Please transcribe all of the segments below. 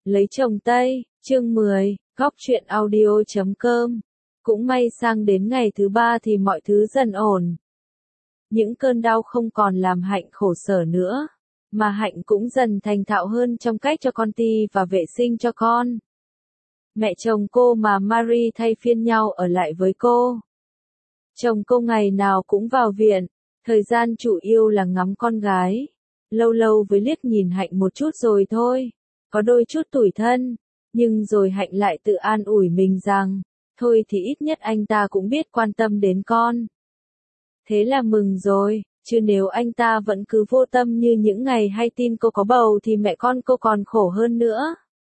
Lấy chồng Tây, chương 10, góc truyện audio.com. Cũng may sang đến ngày thứ 3 thì mọi thứ dần ổn. Những cơn đau không còn làm Hạnh khổ sở nữa, mà Hạnh cũng dần thành thạo hơn trong cách cho con ti và vệ sinh cho con. Mẹ chồng cô mà Marie thay phiên nhau ở lại với cô. Chồng cô ngày nào cũng vào viện, thời gian chủ yếu là ngắm con gái. Lâu lâu với liếc nhìn Hạnh một chút rồi thôi, có đôi chút tủi thân, nhưng rồi Hạnh lại tự an ủi mình rằng, thôi thì ít nhất anh ta cũng biết quan tâm đến con. Thế là mừng rồi, chứ nếu anh ta vẫn cứ vô tâm như những ngày hay tin cô có bầu thì mẹ con cô còn khổ hơn nữa.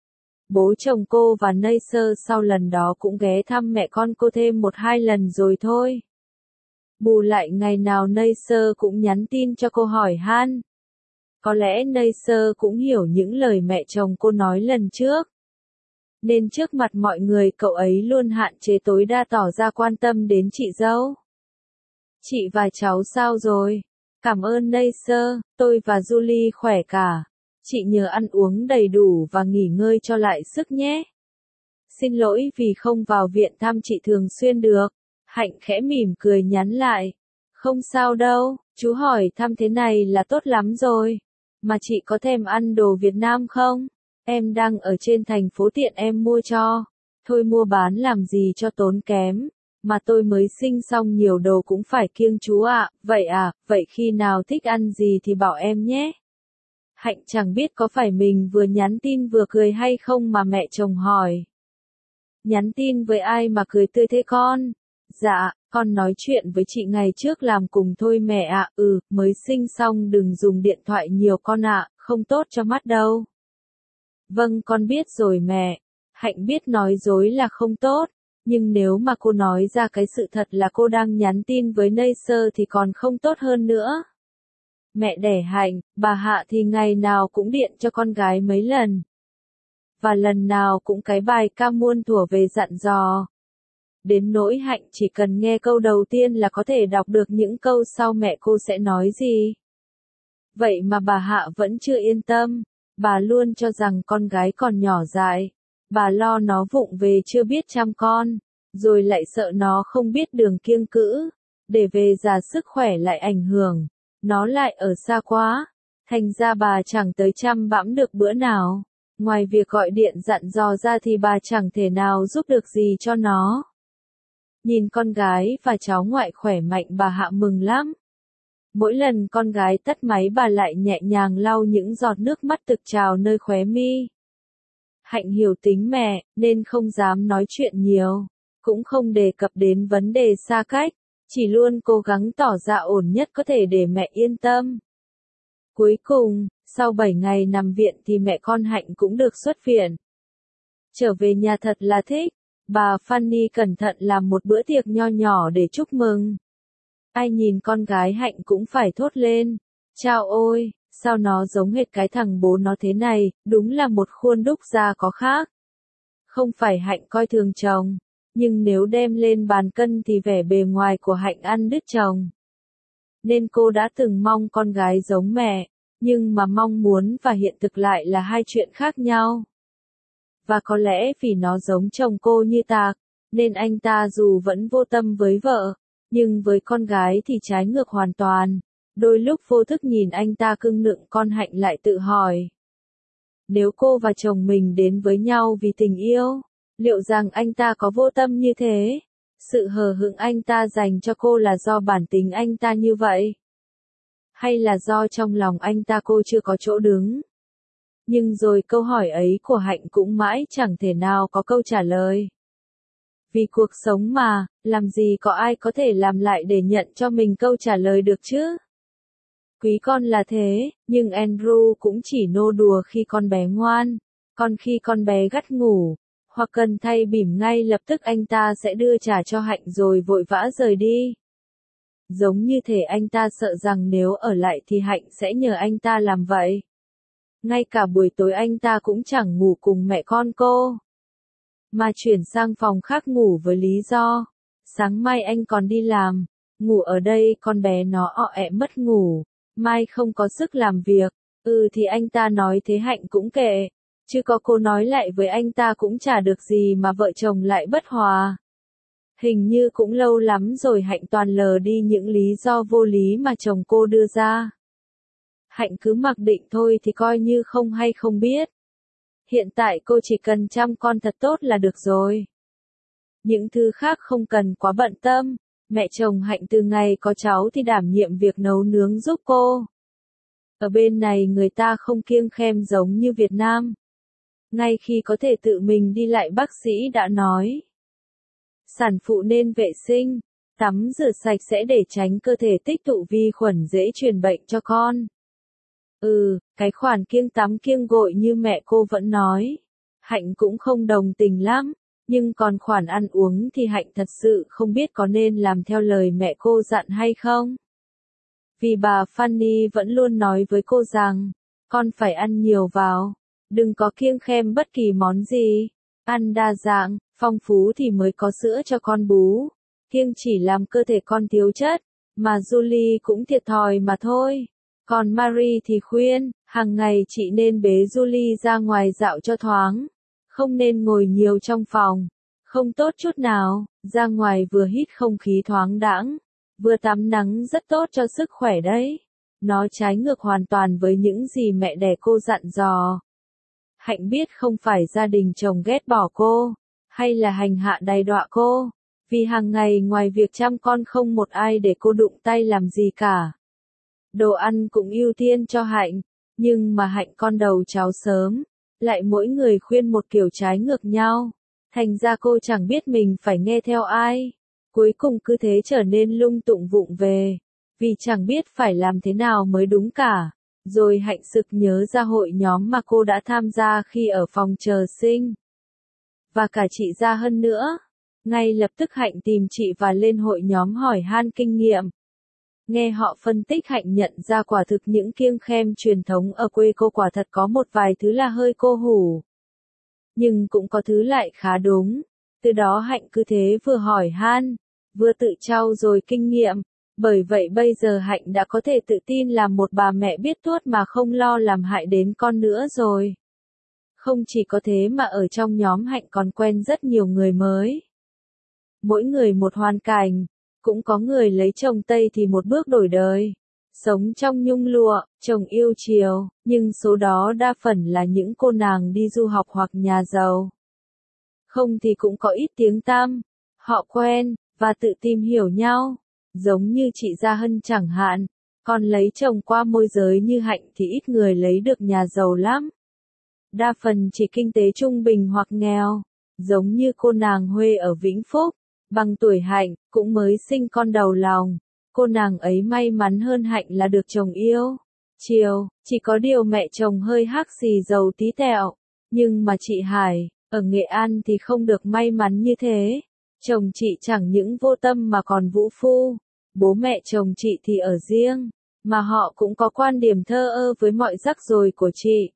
Bố chồng cô và Neisser sau lần đó cũng ghé thăm mẹ con cô thêm 1-2 lần rồi thôi. Bù lại ngày nào Neisser cũng nhắn tin cho cô hỏi han. Có lẽ Neisser cũng hiểu những lời mẹ chồng cô nói lần trước, nên trước mặt mọi người cậu ấy luôn hạn chế tối đa tỏ ra quan tâm đến chị dâu. Chị và cháu sao rồi? Cảm ơn Neisser, tôi và Julie khỏe cả. Chị nhớ ăn uống đầy đủ và nghỉ ngơi cho lại sức nhé. Xin lỗi vì không vào viện thăm chị thường xuyên được. Hạnh khẽ mỉm cười nhắn lại. Không sao đâu, chú hỏi thăm thế này là tốt lắm rồi. Mà chị có thèm ăn đồ Việt Nam không? Em đang ở trên thành phố tiện em mua cho. Thôi mua bán làm gì cho tốn kém. Mà tôi mới sinh xong nhiều đồ cũng phải kiêng chú ạ. Vậy khi nào thích ăn gì thì bảo em nhé. Hạnh chẳng biết có phải mình vừa nhắn tin vừa cười hay không mà mẹ chồng hỏi. Nhắn tin với ai mà cười tươi thế con? Dạ, con nói chuyện với chị ngày trước làm cùng thôi mẹ ạ. Mới sinh xong đừng dùng điện thoại nhiều con ạ, không tốt cho mắt đâu. Vâng con biết rồi mẹ. Hạnh biết nói dối là không tốt, nhưng nếu mà cô nói ra cái sự thật là cô đang nhắn tin với Neisser thì còn không tốt hơn nữa. Mẹ đẻ Hạnh, bà Hạ thì ngày nào cũng điện cho con gái mấy lần. Và lần nào cũng cái bài ca muôn thuở về dặn dò. Đến nỗi Hạnh chỉ cần nghe câu đầu tiên là có thể đọc được những câu sau mẹ cô sẽ nói gì. Vậy mà bà Hạ vẫn chưa yên tâm, bà luôn cho rằng con gái còn nhỏ dại. Bà lo nó vụng về chưa biết chăm con, rồi lại sợ nó không biết đường kiêng cữ, để về già sức khỏe lại ảnh hưởng, nó lại ở xa quá, thành ra bà chẳng tới chăm bẵm được bữa nào. Ngoài việc gọi điện dặn dò ra thì bà chẳng thể nào giúp được gì cho nó. Nhìn con gái và cháu ngoại khỏe mạnh bà Hạ mừng lắm. Mỗi lần con gái tắt máy bà lại nhẹ nhàng lau những giọt nước mắt thực trào nơi khóe mi. Hạnh hiểu tính mẹ, nên không dám nói chuyện nhiều, cũng không đề cập đến vấn đề xa cách, chỉ luôn cố gắng tỏ ra ổn nhất có thể để mẹ yên tâm. Cuối cùng, sau 7 ngày nằm viện thì mẹ con Hạnh cũng được xuất viện. Trở về nhà thật là thích, bà Fanny cẩn thận làm một bữa tiệc nho nhỏ để chúc mừng. Ai nhìn con gái Hạnh cũng phải thốt lên, chao ôi, sao nó giống hệt cái thằng bố nó thế này, đúng là một khuôn đúc ra có khác. Không phải Hạnh coi thường chồng, nhưng nếu đem lên bàn cân thì vẻ bề ngoài của Hạnh ăn đứt chồng. Nên cô đã từng mong con gái giống mẹ, nhưng mà mong muốn và hiện thực lại là hai chuyện khác nhau. Và có lẽ vì nó giống chồng cô như tạc, nên anh ta dù vẫn vô tâm với vợ, nhưng với con gái thì trái ngược hoàn toàn. Đôi lúc vô thức nhìn anh ta cưng nựng con Hạnh lại tự hỏi. Nếu cô và chồng mình đến với nhau vì tình yêu, liệu rằng anh ta có vô tâm như thế? Sự hờ hững anh ta dành cho cô là do bản tính anh ta như vậy? Hay là do trong lòng anh ta cô chưa có chỗ đứng? Nhưng rồi câu hỏi ấy của Hạnh cũng mãi chẳng thể nào có câu trả lời. Vì cuộc sống mà, làm gì có ai có thể làm lại để nhận cho mình câu trả lời được chứ? Quý con là thế, nhưng Andrew cũng chỉ nô đùa khi con bé ngoan, còn khi con bé gắt ngủ, hoặc cần thay bỉm ngay lập tức anh ta sẽ đưa trả cho Hạnh rồi vội vã rời đi. Giống như thể anh ta sợ rằng nếu ở lại thì Hạnh sẽ nhờ anh ta làm vậy. Ngay cả buổi tối anh ta cũng chẳng ngủ cùng mẹ con cô, mà chuyển sang phòng khác ngủ với lý do, sáng mai anh còn đi làm, ngủ ở đây con bé nó mất ngủ, mai không có sức làm việc. Thì anh ta nói thế Hạnh cũng kệ, Chứ có cô nói lại với anh ta cũng chả được gì mà vợ chồng lại bất hòa. Hình như cũng lâu lắm rồi Hạnh toàn lờ đi những lý do vô lý mà chồng cô đưa ra. Hạnh cứ mặc định thôi thì coi như không hay không biết. Hiện tại cô chỉ cần chăm con thật tốt là được rồi. Những thứ khác không cần quá bận tâm. Mẹ chồng Hạnh từ ngày có cháu thì đảm nhiệm việc nấu nướng giúp cô. Ở bên này người ta không kiêng khem giống như Việt Nam. Ngay khi có thể tự mình đi lại bác sĩ đã nói. Sản phụ nên vệ sinh, tắm rửa sạch sẽ để tránh cơ thể tích tụ vi khuẩn dễ truyền bệnh cho con. Cái khoản kiêng tắm kiêng gội như mẹ cô vẫn nói. Hạnh cũng không đồng tình lắm, nhưng còn khoản ăn uống thì Hạnh thật sự không biết có nên làm theo lời mẹ cô dặn hay không. Vì bà Fanny vẫn luôn nói với cô rằng, con phải ăn nhiều vào, đừng có kiêng khem bất kỳ món gì, ăn đa dạng, phong phú thì mới có sữa cho con bú, kiêng chỉ làm cơ thể con thiếu chất, mà Julie cũng thiệt thòi mà thôi. Còn Marie thì khuyên, hàng ngày chị nên bế Julie ra ngoài dạo cho thoáng, không nên ngồi nhiều trong phòng, không tốt chút nào, ra ngoài vừa hít không khí thoáng đãng, vừa tắm nắng rất tốt cho sức khỏe đấy. Nó trái ngược hoàn toàn với những gì mẹ đẻ cô dặn dò. Hạnh biết không phải gia đình chồng ghét bỏ cô, hay là hành hạ đày đọa cô, vì hàng ngày ngoài việc chăm con không một ai để cô đụng tay làm gì cả. Đồ ăn cũng ưu tiên cho Hạnh, nhưng mà Hạnh con đầu cháu sớm, lại mỗi người khuyên một kiểu trái ngược nhau, thành ra cô chẳng biết mình phải nghe theo ai. Cuối cùng cứ thế trở nên lung tung vụng về, vì chẳng biết phải làm thế nào mới đúng cả. Rồi Hạnh sực nhớ ra hội nhóm mà cô đã tham gia khi ở phòng chờ sinh. Và cả chị Gia Hân nữa. Ngay lập tức Hạnh tìm chị và lên hội nhóm hỏi han kinh nghiệm. Nghe họ phân tích Hạnh nhận ra quả thực những kiêng khem truyền thống ở quê cô quả thật có một vài thứ là hơi cô hủ. Nhưng cũng có thứ lại khá đúng. Từ đó Hạnh cứ thế vừa hỏi han, vừa tự trau dồi kinh nghiệm. Bởi vậy bây giờ Hạnh đã có thể tự tin làm một bà mẹ biết tuốt mà không lo làm hại đến con nữa rồi. Không chỉ có thế mà ở trong nhóm Hạnh còn quen rất nhiều người mới. Mỗi người một hoàn cảnh, cũng có người lấy chồng Tây thì một bước đổi đời. Sống trong nhung lụa, chồng yêu chiều, nhưng số đó đa phần là những cô nàng đi du học hoặc nhà giàu. Không thì cũng có ít tiếng tăm, họ quen, và tự tìm hiểu nhau. Giống như chị Gia Hân chẳng hạn, còn lấy chồng qua môi giới như Hạnh thì ít người lấy được nhà giàu lắm. Đa phần chỉ kinh tế trung bình hoặc nghèo, giống như cô nàng Huê ở Vĩnh Phúc, bằng tuổi Hạnh, cũng mới sinh con đầu lòng. Cô nàng ấy may mắn hơn Hạnh là được chồng yêu chiều, chỉ có điều mẹ chồng hơi hắc xì dầu tí tẹo. Nhưng mà chị Hải, ở Nghệ An thì không được may mắn như thế. Chồng chị chẳng những vô tâm mà còn vũ phu. Bố mẹ chồng chị thì ở riêng, mà họ cũng có quan điểm thờ ơ với mọi rắc rối của chị.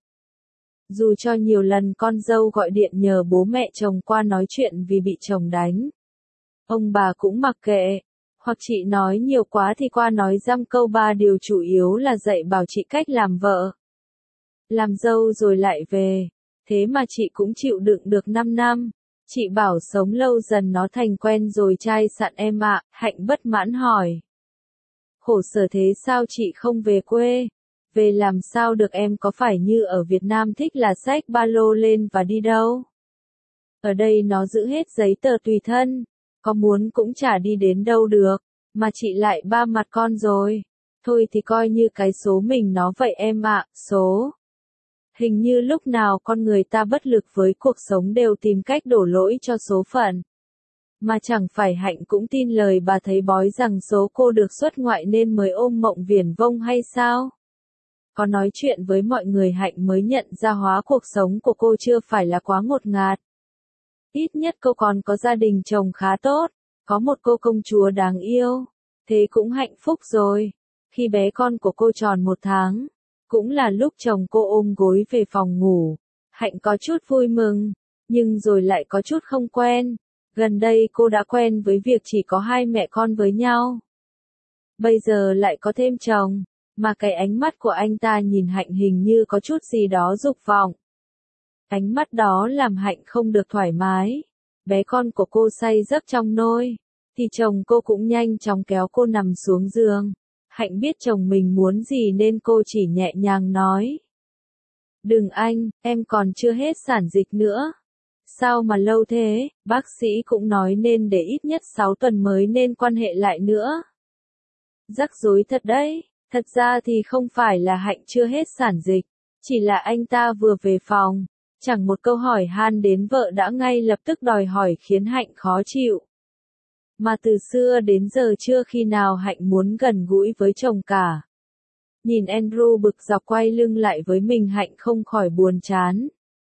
Dù cho nhiều lần con dâu gọi điện nhờ bố mẹ chồng qua nói chuyện vì bị chồng đánh, ông bà cũng mặc kệ. Hoặc chị nói nhiều quá thì qua nói dăm câu ba điều chủ yếu là dạy bảo chị cách làm vợ, làm dâu rồi lại về. Thế mà chị cũng chịu đựng được 5 năm. Chị bảo sống lâu dần nó thành quen rồi chai sạn em ạ. Hạnh bất mãn hỏi. Khổ sở thế sao chị không về quê? Về làm sao được, em có phải như ở Việt Nam thích là xách ba lô lên và đi đâu? Ở đây nó giữ hết giấy tờ tùy thân, có muốn cũng chả đi đến đâu được, mà chị lại ba mặt con rồi. Thôi thì coi như cái số mình nó vậy em ạ, số. Hình như lúc nào con người ta bất lực với cuộc sống đều tìm cách đổ lỗi cho số phận. Mà chẳng phải Hạnh cũng tin lời bà thầy bói rằng số cô được xuất ngoại nên mới ôm mộng viển vông hay sao? Có nói chuyện với mọi người Hạnh mới nhận ra hóa cuộc sống của cô chưa phải là quá ngột ngạt. Ít nhất cô còn có gia đình chồng khá tốt, có một cô công chúa đáng yêu. Thế cũng hạnh phúc rồi. Khi bé con của cô tròn 1 tháng, cũng là lúc chồng cô ôm gối về phòng ngủ. Hạnh có chút vui mừng, nhưng rồi lại có chút không quen. Gần đây cô đã quen với việc chỉ có hai mẹ con với nhau. Bây giờ lại có thêm chồng, mà cái ánh mắt của anh ta nhìn Hạnh hình như có chút gì đó dục vọng. Ánh mắt đó làm Hạnh không được thoải mái. Bé con của cô say giấc trong nôi, thì chồng cô cũng nhanh chóng kéo cô nằm xuống giường. Hạnh biết chồng mình muốn gì nên cô chỉ nhẹ nhàng nói. Đừng anh, em còn chưa hết sản dịch nữa. Sao mà lâu thế, bác sĩ cũng nói nên để ít nhất 6 tuần mới nên quan hệ lại nữa. Rắc rối thật đấy, thật ra thì không phải là Hạnh chưa hết sản dịch, chỉ là anh ta vừa về phòng, chẳng một câu hỏi han đến vợ đã ngay lập tức đòi hỏi khiến Hạnh khó chịu. Mà từ xưa đến giờ chưa khi nào Hạnh muốn gần gũi với chồng cả. Nhìn Andrew bực dọc quay lưng lại với mình, Hạnh không khỏi buồn chán.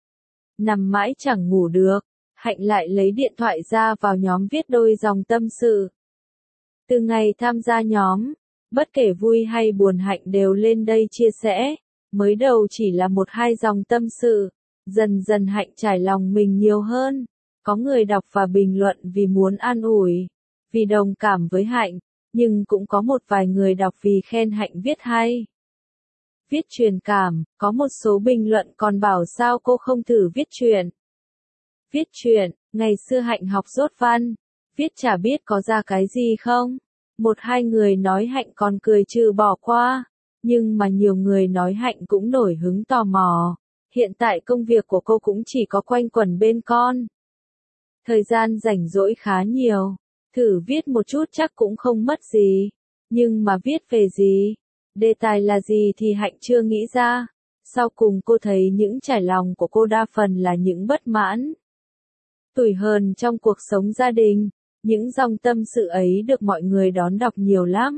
Nằm mãi chẳng ngủ được, Hạnh lại lấy điện thoại ra vào nhóm viết đôi dòng tâm sự. Từ ngày tham gia nhóm, bất kể vui hay buồn Hạnh đều lên đây chia sẻ. Mới đầu chỉ là 1-2 dòng tâm sự, dần dần Hạnh trải lòng mình nhiều hơn. Có người đọc và bình luận vì muốn an ủi, vì đồng cảm với Hạnh, nhưng cũng có một vài người đọc vì khen Hạnh viết hay. Viết truyền cảm, có một số bình luận còn bảo sao cô không thử viết truyện. Viết truyện, ngày xưa Hạnh học dốt văn, viết chả biết có ra cái gì không. 1-2 người nói Hạnh còn cười trừ bỏ qua, nhưng mà nhiều người nói Hạnh cũng nổi hứng tò mò. Hiện tại công việc của cô cũng chỉ có quanh quẩn bên con. Thời gian rảnh rỗi khá nhiều, thử viết một chút chắc cũng không mất gì. Nhưng mà viết về gì? Đề tài là gì thì Hạnh chưa nghĩ ra. Sau cùng cô thấy những trải lòng của cô đa phần là những bất mãn, tủi hờn trong cuộc sống gia đình. Những dòng tâm sự ấy được mọi người đón đọc nhiều lắm.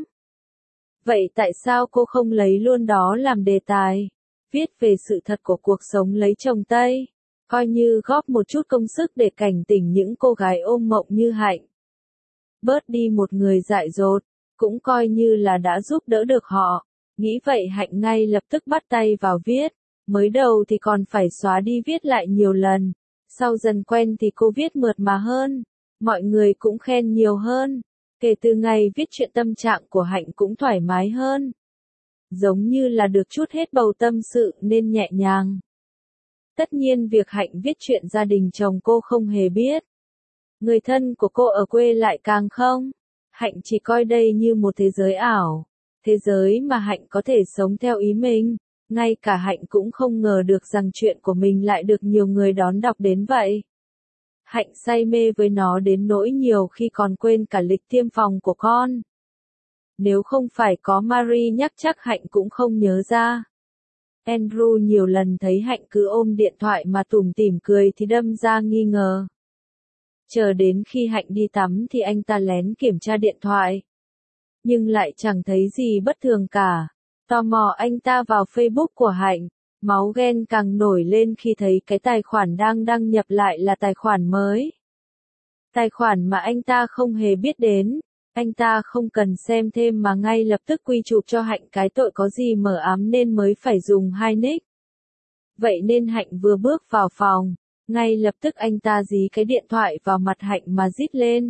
Vậy tại sao cô không lấy luôn đó làm đề tài? Viết về sự thật của cuộc sống lấy chồng Tây, coi như góp một chút công sức để cảnh tỉnh những cô gái ôm mộng như Hạnh. Bớt đi một người dại dột, cũng coi như là đã giúp đỡ được họ. Nghĩ vậy Hạnh ngay lập tức bắt tay vào viết. Mới đầu thì còn phải xóa đi viết lại nhiều lần. Sau dần quen thì cô viết mượt mà hơn. Mọi người cũng khen nhiều hơn. Kể từ ngày viết chuyện tâm trạng của Hạnh cũng thoải mái hơn. Giống như là được trút hết bầu tâm sự nên nhẹ nhàng. Tất nhiên việc Hạnh viết chuyện gia đình chồng cô không hề biết. Người thân của cô ở quê lại càng không. Hạnh chỉ coi đây như một thế giới ảo. Thế giới mà Hạnh có thể sống theo ý mình. Ngay cả Hạnh cũng không ngờ được rằng chuyện của mình lại được nhiều người đón đọc đến vậy. Hạnh say mê với nó đến nỗi nhiều khi còn quên cả lịch tiêm phòng của con. Nếu không phải có Marie nhắc chắc Hạnh cũng không nhớ ra. Andrew nhiều lần thấy Hạnh cứ ôm điện thoại mà tủm tỉm cười thì đâm ra nghi ngờ. Chờ đến khi Hạnh đi tắm thì anh ta lén kiểm tra điện thoại. Nhưng lại chẳng thấy gì bất thường cả. Tò mò anh ta vào Facebook của Hạnh. Máu ghen càng nổi lên khi thấy cái tài khoản đang đăng nhập lại là tài khoản mới. Tài khoản mà anh ta không hề biết đến. Anh ta không cần xem thêm mà ngay lập tức quy chụp cho Hạnh cái tội có gì mờ ám nên mới phải dùng 2 nick. Vậy nên Hạnh vừa bước vào phòng, ngay lập tức anh ta dí cái điện thoại vào mặt Hạnh mà rít lên.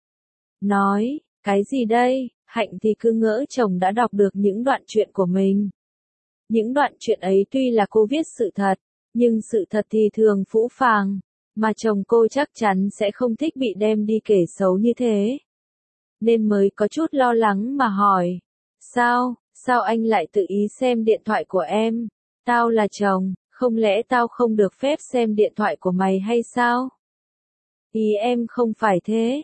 Nói, cái gì đây? Hạnh thì cứ ngỡ chồng đã đọc được những đoạn truyện của mình. Những đoạn truyện ấy tuy là cô viết sự thật, nhưng sự thật thì thường phũ phàng, mà chồng cô chắc chắn sẽ không thích bị đem đi kể xấu như thế. Nên mới có chút lo lắng mà hỏi. Sao anh lại tự ý xem điện thoại của em? Tao là chồng, không lẽ tao không được phép xem điện thoại của mày hay sao? Ý em không phải thế.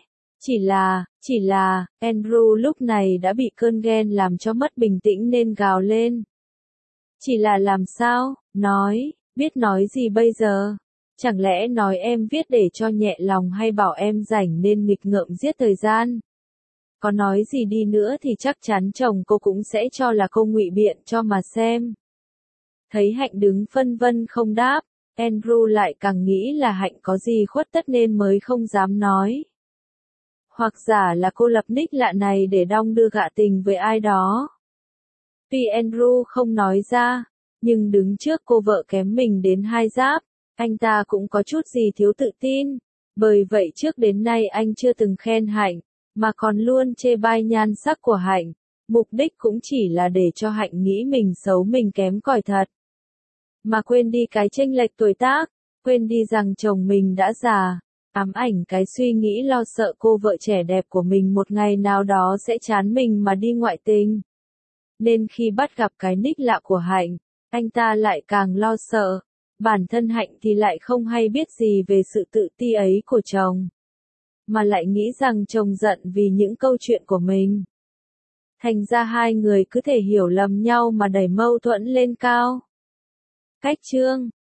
Chỉ là, Andrew lúc này đã bị cơn ghen làm cho mất bình tĩnh nên gào lên. Chỉ là làm sao? Biết nói gì bây giờ? Chẳng lẽ nói em viết để cho nhẹ lòng hay bảo em rảnh nên nghịch ngợm giết thời gian? Có nói gì đi nữa thì chắc chắn chồng cô cũng sẽ cho là cô ngụy biện cho mà xem. Thấy Hạnh đứng phân vân không đáp, Andrew lại càng nghĩ là Hạnh có gì khuất tất nên mới không dám nói. Hoặc giả là cô lập nick lạ này để đong đưa gạ tình với ai đó. Tuy Andrew không nói ra, nhưng đứng trước cô vợ kém mình đến 2 giáp, anh ta cũng có chút gì thiếu tự tin. Bởi vậy trước đến nay anh chưa từng khen Hạnh, mà còn luôn chê bai nhan sắc của Hạnh. Mục đích cũng chỉ là để cho Hạnh nghĩ mình xấu mình kém cỏi thật. Mà quên đi cái chênh lệch tuổi tác. quên đi rằng chồng mình đã già, ám ảnh cái suy nghĩ lo sợ cô vợ trẻ đẹp của mình một ngày nào đó sẽ chán mình mà đi ngoại tình. Nên khi bắt gặp cái nick lạ của Hạnh, anh ta lại càng lo sợ. Bản thân Hạnh thì lại không hay biết gì về sự tự ti ấy của chồng, mà lại nghĩ rằng chồng giận vì những câu chuyện của mình. Thành ra hai người cứ thể hiểu lầm nhau mà đẩy mâu thuẫn lên cao. Cách chương